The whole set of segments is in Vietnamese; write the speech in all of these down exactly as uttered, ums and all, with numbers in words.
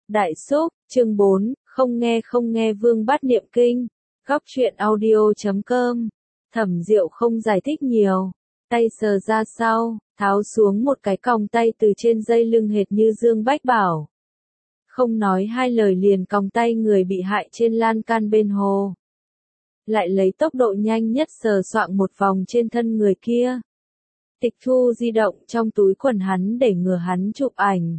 Đại Xúc, chương bốn, không nghe không nghe Vương Bát Niệm Kinh, góc truyện audio chấm com. Thẩm Diệu không giải thích nhiều, tay sờ ra sau, tháo xuống một cái còng tay từ trên dây lưng hệt như Dương Bách Bảo. Không nói hai lời liền còng tay người bị hại trên lan can bên hồ. Lại lấy tốc độ nhanh nhất sờ soạng một vòng trên thân người kia. Tịch thu di động trong túi quần hắn để ngừa hắn chụp ảnh.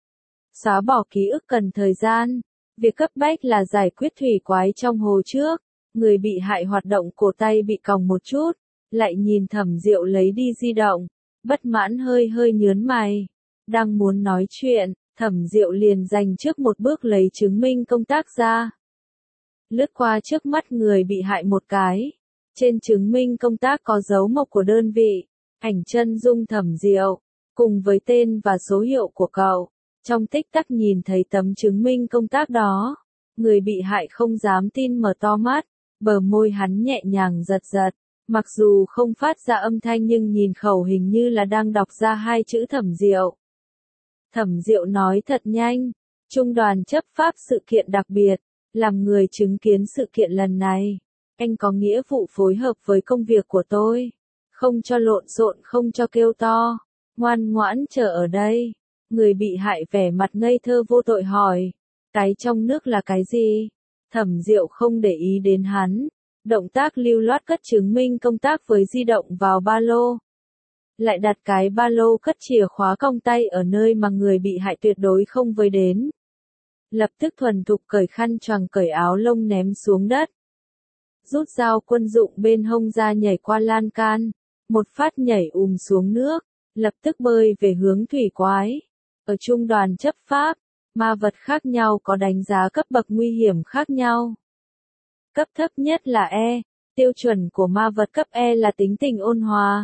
Xóa bỏ ký ức cần thời gian, việc cấp bách là giải quyết thủy quái trong hồ trước. Người bị hại hoạt động cổ tay bị còng một chút, lại nhìn Thẩm Diệu lấy đi di động, bất mãn hơi hơi nhớn mày. Đang muốn nói chuyện, Thẩm Diệu liền dành trước một bước lấy chứng minh công tác ra. Lướt qua trước mắt người bị hại một cái. Trên chứng minh công tác có dấu mộc của đơn vị, ảnh chân dung Thẩm Diệu, cùng với tên và số hiệu của cậu. Trong tích tắc nhìn thấy tấm chứng minh công tác đó, người bị hại không dám tin mở to mắt, bờ môi hắn nhẹ nhàng giật giật, mặc dù không phát ra âm thanh nhưng nhìn khẩu hình như là đang đọc ra hai chữ Thẩm Diệu. Thẩm Diệu nói thật nhanh, trung đoàn chấp pháp sự kiện đặc biệt, làm người chứng kiến sự kiện lần này, anh có nghĩa vụ phối hợp với công việc của tôi, không cho lộn xộn, không cho kêu to, ngoan ngoãn chờ ở đây. Người bị hại vẻ mặt ngây thơ vô tội hỏi, cái trong nước là cái gì? Thẩm Diệu không để ý đến hắn, động tác lưu loát cất chứng minh công tác với di động vào ba lô. Lại đặt cái ba lô cất chìa khóa còng tay ở nơi mà người bị hại tuyệt đối không với đến. Lập tức thuần thục cởi khăn choàng, cởi áo lông ném xuống đất. Rút dao quân dụng bên hông ra, nhảy qua lan can, một phát nhảy ùm xuống nước, lập tức bơi về hướng thủy quái. Ở trung đoàn chấp pháp, ma vật khác nhau có đánh giá cấp bậc nguy hiểm khác nhau. Cấp thấp nhất là E, tiêu chuẩn của ma vật cấp E là tính tình ôn hòa.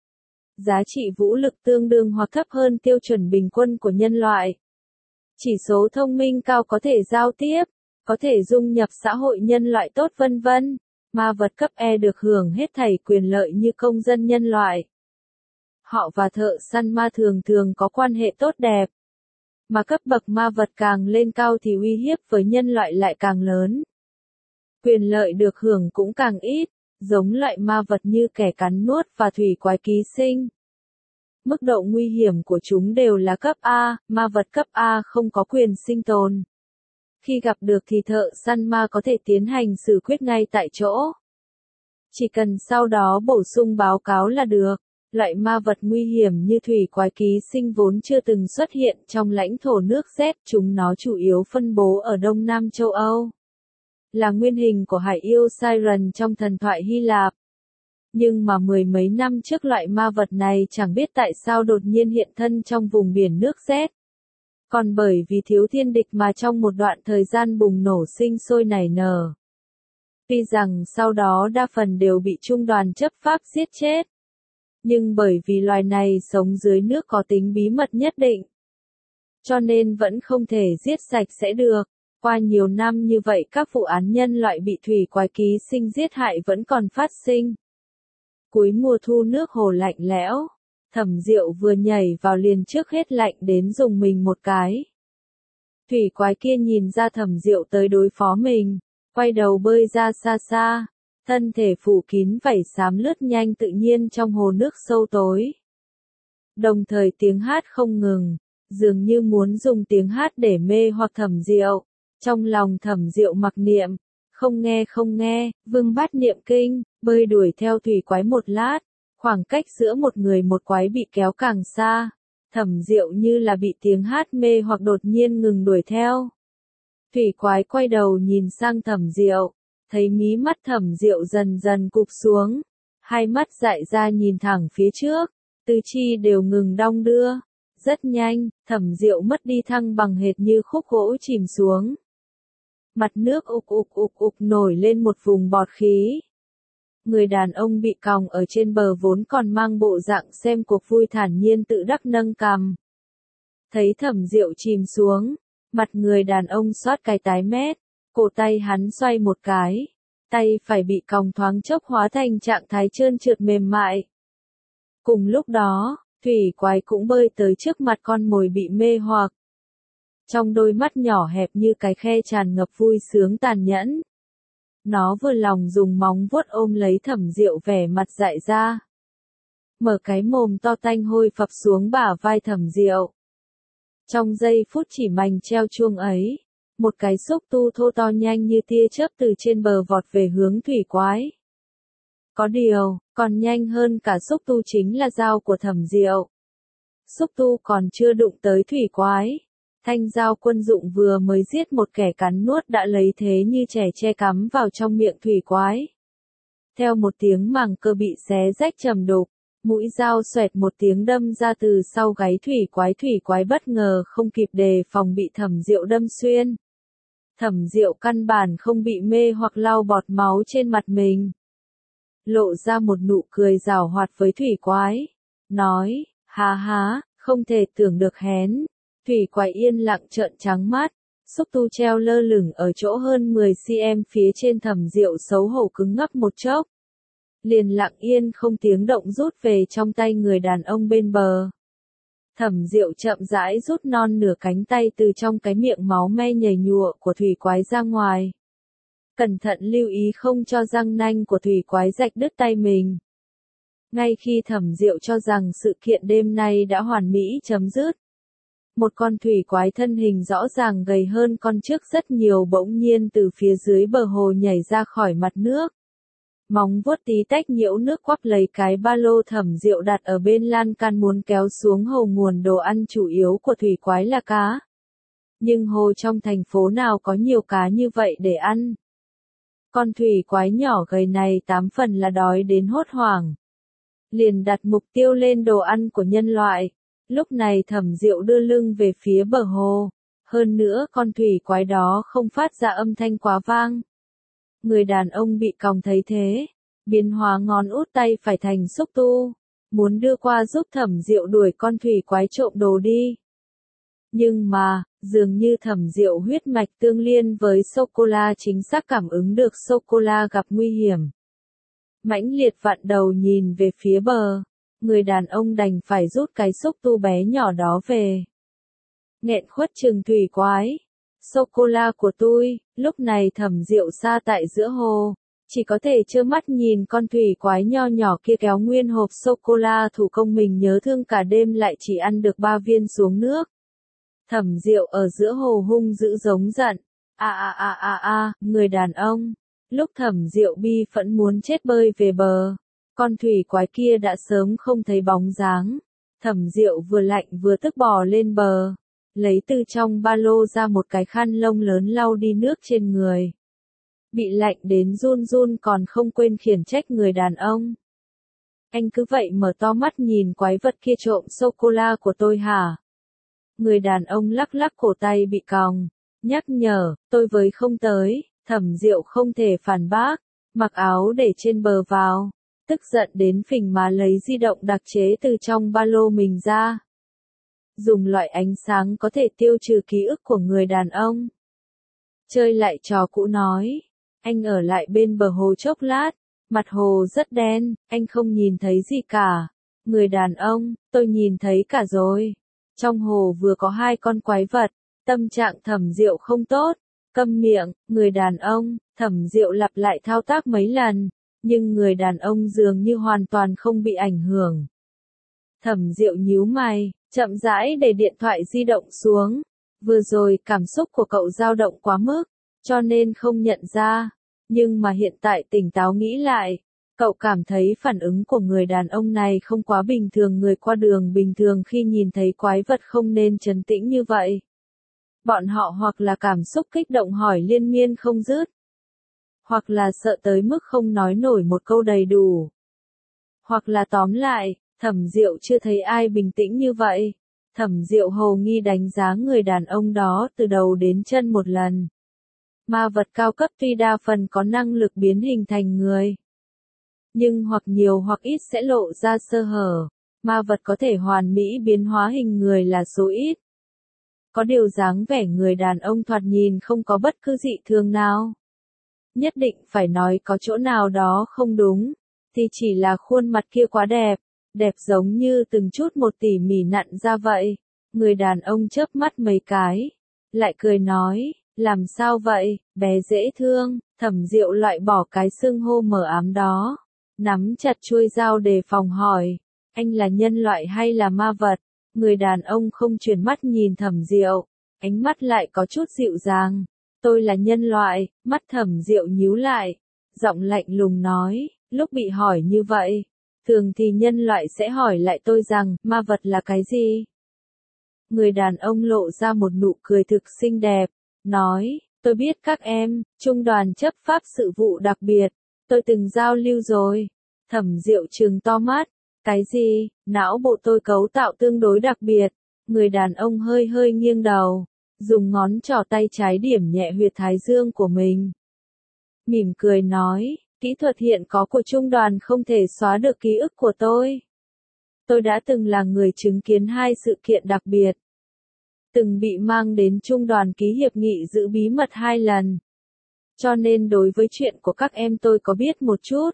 Giá trị vũ lực tương đương hoặc thấp hơn tiêu chuẩn bình quân của nhân loại. Chỉ số thông minh cao, có thể giao tiếp, có thể dung nhập xã hội nhân loại tốt vân vân. Ma vật cấp E được hưởng hết thảy quyền lợi như công dân nhân loại. Họ và thợ săn ma thường thường có quan hệ tốt đẹp. Mà cấp bậc ma vật càng lên cao thì uy hiếp với nhân loại lại càng lớn. Quyền lợi được hưởng cũng càng ít, giống loại ma vật như kẻ cắn nuốt và thủy quái ký sinh. Mức độ nguy hiểm của chúng đều là cấp A, ma vật cấp A không có quyền sinh tồn. Khi gặp được thì thợ săn ma có thể tiến hành xử quyết ngay tại chỗ. Chỉ cần sau đó bổ sung báo cáo là được. Loại ma vật nguy hiểm như thủy quái ký sinh vốn chưa từng xuất hiện trong lãnh thổ nước Z, chúng nó chủ yếu phân bố ở Đông Nam châu Âu. Là nguyên hình của hải yêu Siren trong thần thoại Hy Lạp. Nhưng mà mười mấy năm trước loại ma vật này chẳng biết tại sao đột nhiên hiện thân trong vùng biển nước Z. Còn bởi vì thiếu thiên địch mà trong một đoạn thời gian bùng nổ sinh sôi nảy nở. Tuy rằng sau đó đa phần đều bị trung đoàn chấp pháp giết chết. Nhưng bởi vì loài này sống dưới nước có tính bí mật nhất định, cho nên vẫn không thể giết sạch sẽ được. Qua nhiều năm như vậy các vụ án nhân loại bị thủy quái ký sinh giết hại vẫn còn phát sinh. Cuối mùa thu nước hồ lạnh lẽo, Thẩm Diệu vừa nhảy vào liền trước hết lạnh đến dùng mình một cái. Thủy quái kia nhìn ra Thẩm Diệu tới đối phó mình, quay đầu bơi ra xa xa. Thân thể phủ kín vảy xám lướt nhanh tự nhiên trong hồ nước sâu tối. Đồng thời tiếng hát không ngừng, dường như muốn dùng tiếng hát để mê hoặc Thẩm Diệu. Trong lòng Thẩm Diệu mặc niệm, không nghe không nghe, Vương Bát Niệm Kinh, bơi đuổi theo thủy quái một lát, khoảng cách giữa một người một quái bị kéo càng xa. Thẩm Diệu như là bị tiếng hát mê hoặc đột nhiên ngừng đuổi theo. Thủy quái quay đầu nhìn sang Thẩm Diệu. Thấy mí mắt Thẩm Diệu dần dần cụp xuống, hai mắt dại ra nhìn thẳng phía trước, tứ chi đều ngừng đong đưa. Rất nhanh, Thẩm Diệu mất đi thăng bằng hệt như khúc gỗ chìm xuống. Mặt nước ục ục ục ục nổi lên một vùng bọt khí. Người đàn ông bị còng ở trên bờ vốn còn mang bộ dạng xem cuộc vui thản nhiên tự đắc nâng cằm. Thấy Thẩm Diệu chìm xuống, mặt người đàn ông xoát cái tái mét. Cổ tay hắn xoay một cái, tay phải bị còng thoáng chốc hóa thành trạng thái trơn trượt mềm mại. Cùng lúc đó, thủy quái cũng bơi tới trước mặt con mồi bị mê hoặc. Trong đôi mắt nhỏ hẹp như cái khe tràn ngập vui sướng tàn nhẫn. Nó vừa lòng dùng móng vuốt ôm lấy Thẩm Diệu vẻ mặt dại ra. Mở cái mồm to tanh hôi phập xuống bả vai Thẩm Diệu. Trong giây phút chỉ mảnh treo chuông ấy, một cái xúc tu thô to nhanh như tia chớp từ trên bờ vọt về hướng thủy quái. Có điều, còn nhanh hơn cả xúc tu chính là dao của Thẩm Diệu. Xúc tu còn chưa đụng tới thủy quái. Thanh dao quân dụng vừa mới giết một kẻ cắn nuốt đã lấy thế như trẻ tre cắm vào trong miệng thủy quái. Theo một tiếng màng cơ bị xé rách trầm đục, mũi dao xoẹt một tiếng đâm ra từ sau gáy thủy quái. Thủy quái bất ngờ không kịp đề phòng bị Thẩm Diệu đâm xuyên. Thẩm Diệu căn bản không bị mê hoặc lau bọt máu trên mặt mình. Lộ ra một nụ cười giảo hoạt với thủy quái. Nói, ha ha, không thể tưởng được hén. Thủy quái yên lặng trợn trắng mắt. Xúc tu treo lơ lửng ở chỗ hơn mười xăng-ti-mét phía trên Thẩm Diệu xấu hổ cứng ngắc một chốc. Liền lặng yên không tiếng động rút về trong tay người đàn ông bên bờ. Thẩm Diệu chậm rãi rút non nửa cánh tay từ trong cái miệng máu me nhầy nhụa của thủy quái ra ngoài. Cẩn thận lưu ý không cho răng nanh của thủy quái rạch đứt tay mình. Ngay khi Thẩm Diệu cho rằng sự kiện đêm nay đã hoàn mỹ chấm dứt, một con thủy quái thân hình rõ ràng gầy hơn con trước rất nhiều bỗng nhiên từ phía dưới bờ hồ nhảy ra khỏi mặt nước. Móng vuốt tí tách nhiễu nước quắp lấy cái ba lô Thẩm Diệu đặt ở bên lan can muốn kéo xuống hồ. Nguồn đồ ăn chủ yếu của thủy quái là cá. Nhưng hồ trong thành phố nào có nhiều cá như vậy để ăn. Con thủy quái nhỏ gầy này tám phần là đói đến hốt hoảng. Liền đặt mục tiêu lên đồ ăn của nhân loại. Lúc này Thẩm Diệu đưa lưng về phía bờ hồ. Hơn nữa con thủy quái đó không phát ra âm thanh quá vang. Người đàn ông bị còng thấy thế, biến hóa ngón út tay phải thành xúc tu, muốn đưa qua giúp Thẩm Diệu đuổi con thủy quái trộm đồ đi. Nhưng mà, dường như Thẩm Diệu huyết mạch tương liên với sô-cô-la chính xác cảm ứng được sô-cô-la gặp nguy hiểm. Mãnh liệt vặn đầu nhìn về phía bờ, người đàn ông đành phải rút cái xúc tu bé nhỏ đó về. Nghẹn khuất chừng thủy quái. Sô-cô-la của tôi, lúc này Thẩm Diệu xa tại giữa hồ, chỉ có thể trơ mắt nhìn con thủy quái nho nhỏ kia kéo nguyên hộp sô-cô-la thủ công mình nhớ thương cả đêm lại chỉ ăn được ba viên xuống nước. Thẩm Diệu ở giữa hồ hung dữ giống giận, a a a a a, người đàn ông. Lúc Thẩm Diệu bi phẫn muốn chết bơi về bờ, con thủy quái kia đã sớm không thấy bóng dáng. Thẩm Diệu vừa lạnh vừa tức bò lên bờ. Lấy từ trong ba lô ra một cái khăn lông lớn lau đi nước trên người. Bị lạnh đến run run còn không quên khiển trách người đàn ông. Anh cứ vậy mở to mắt nhìn quái vật kia trộm sô-cô-la của tôi hả? Người đàn ông lắc lắc cổ tay bị còng, nhắc nhở, tôi với không tới. Thẩm Diệu không thể phản bác, mặc áo để trên bờ vào, tức giận đến phình má lấy di động đặc chế từ trong ba lô mình ra. Dùng loại ánh sáng có thể tiêu trừ ký ức của người đàn ông. Chơi lại trò cũ nói, anh ở lại bên bờ hồ chốc lát, mặt hồ rất đen, anh không nhìn thấy gì cả. Người đàn ông, tôi nhìn thấy cả rồi. Trong hồ vừa có hai con quái vật, tâm trạng Thẩm Diệu không tốt. Câm miệng, người đàn ông. Thẩm Diệu lặp lại thao tác mấy lần, nhưng người đàn ông dường như hoàn toàn không bị ảnh hưởng. Thẩm Diệu nhíu mày, chậm rãi để điện thoại di động xuống. Vừa rồi cảm xúc của cậu dao động quá mức, cho nên không nhận ra. Nhưng mà hiện tại tỉnh táo nghĩ lại, cậu cảm thấy phản ứng của người đàn ông này không quá bình thường. Người qua đường bình thường khi nhìn thấy quái vật không nên trấn tĩnh như vậy. Bọn họ hoặc là cảm xúc kích động hỏi liên miên không dứt, hoặc là sợ tới mức không nói nổi một câu đầy đủ, hoặc là tóm lại, Thẩm Diệu chưa thấy ai bình tĩnh như vậy. Thẩm Diệu hồ nghi đánh giá người đàn ông đó từ đầu đến chân một lần. Ma vật cao cấp tuy đa phần có năng lực biến hình thành người, nhưng hoặc nhiều hoặc ít sẽ lộ ra sơ hở. Ma vật có thể hoàn mỹ biến hóa hình người là số ít. Có điều dáng vẻ người đàn ông thoạt nhìn không có bất cứ dị thường nào. Nhất định phải nói có chỗ nào đó không đúng, thì chỉ là khuôn mặt kia quá đẹp, đẹp giống như từng chút một tỉ mỉ nặn ra vậy. Người đàn ông chớp mắt mấy cái, lại cười nói, làm sao vậy, bé dễ thương, Thẩm Diệu loại bỏ cái xưng hô mờ ám đó, nắm chặt chuôi dao đề phòng hỏi, anh là nhân loại hay là ma vật? Người đàn ông không chuyển mắt nhìn Thẩm Diệu, ánh mắt lại có chút dịu dàng, tôi là nhân loại, mắt Thẩm Diệu nhíu lại, giọng lạnh lùng nói, lúc bị hỏi như vậy, thường thì nhân loại sẽ hỏi lại tôi rằng, ma vật là cái gì? Người đàn ông lộ ra một nụ cười thực xinh đẹp, nói, tôi biết các em, trung đoàn chấp pháp sự vụ đặc biệt, tôi từng giao lưu rồi. Thẩm Diệu trừng to mắt, cái gì, não bộ tôi cấu tạo tương đối đặc biệt, người đàn ông hơi hơi nghiêng đầu, dùng ngón trỏ tay trái điểm nhẹ huyệt thái dương của mình. Mỉm cười nói, kỹ thuật hiện có của trung đoàn không thể xóa được ký ức của tôi. Tôi đã từng là người chứng kiến hai sự kiện đặc biệt. Từng bị mang đến trung đoàn ký hiệp nghị giữ bí mật hai lần. Cho nên đối với chuyện của các em tôi có biết một chút.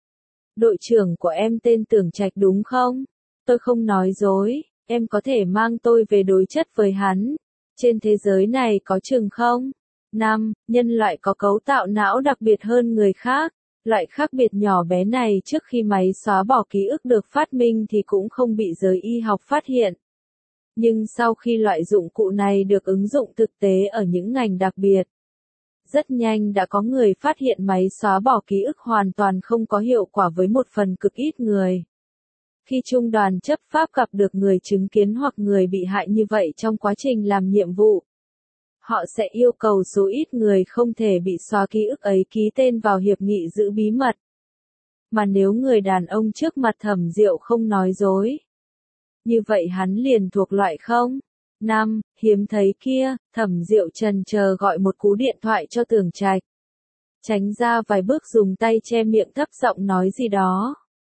Đội trưởng của em tên Tưởng Trạch đúng không? Tôi không nói dối, em có thể mang tôi về đối chất với hắn. Trên thế giới này có chừng không? năm. Nhân loại có cấu tạo não đặc biệt hơn người khác. Loại khác biệt nhỏ bé này trước khi máy xóa bỏ ký ức được phát minh thì cũng không bị giới y học phát hiện. Nhưng sau khi loại dụng cụ này được ứng dụng thực tế ở những ngành đặc biệt, rất nhanh đã có người phát hiện máy xóa bỏ ký ức hoàn toàn không có hiệu quả với một phần cực ít người. Khi trung đoàn chấp pháp gặp được người chứng kiến hoặc người bị hại như vậy trong quá trình làm nhiệm vụ, họ sẽ yêu cầu số ít người không thể bị xóa ký ức ấy ký tên vào hiệp nghị giữ bí mật. Mà nếu người đàn ông trước mặt Thẩm Diệu không nói dối, như vậy hắn liền thuộc loại không? năm. Hiếm thấy kia, Thẩm Diệu chần chờ gọi một cú điện thoại cho Tưởng Trạch. Tránh ra vài bước dùng tay che miệng thấp giọng nói gì đó.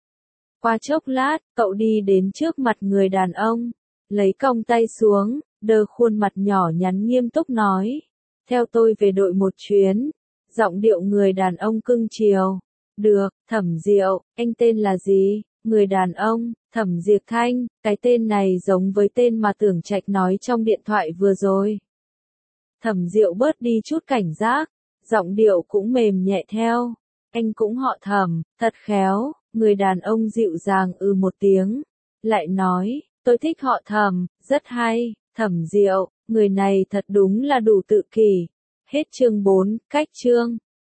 Qua chốc lát, cậu đi đến trước mặt người đàn ông, lấy cong tay xuống, đơ khuôn mặt nhỏ nhắn nghiêm túc nói. Theo tôi về đội một chuyến. Giọng điệu người đàn ông cưng chiều. Được, Thẩm Diệu, anh tên là gì? Người đàn ông, Thẩm Diệp Thanh, cái tên này giống với tên mà Tưởng Trạch nói trong điện thoại vừa rồi. Thẩm Diệu bớt đi chút cảnh giác, giọng điệu cũng mềm nhẹ theo. Anh cũng họ Thẩm, thật khéo, người đàn ông dịu dàng ừ một tiếng. Lại nói, tôi thích họ Thẩm, rất hay, Thẩm Diệu, người này thật đúng là đủ tự kỷ. Hết chương bốn, cách chương.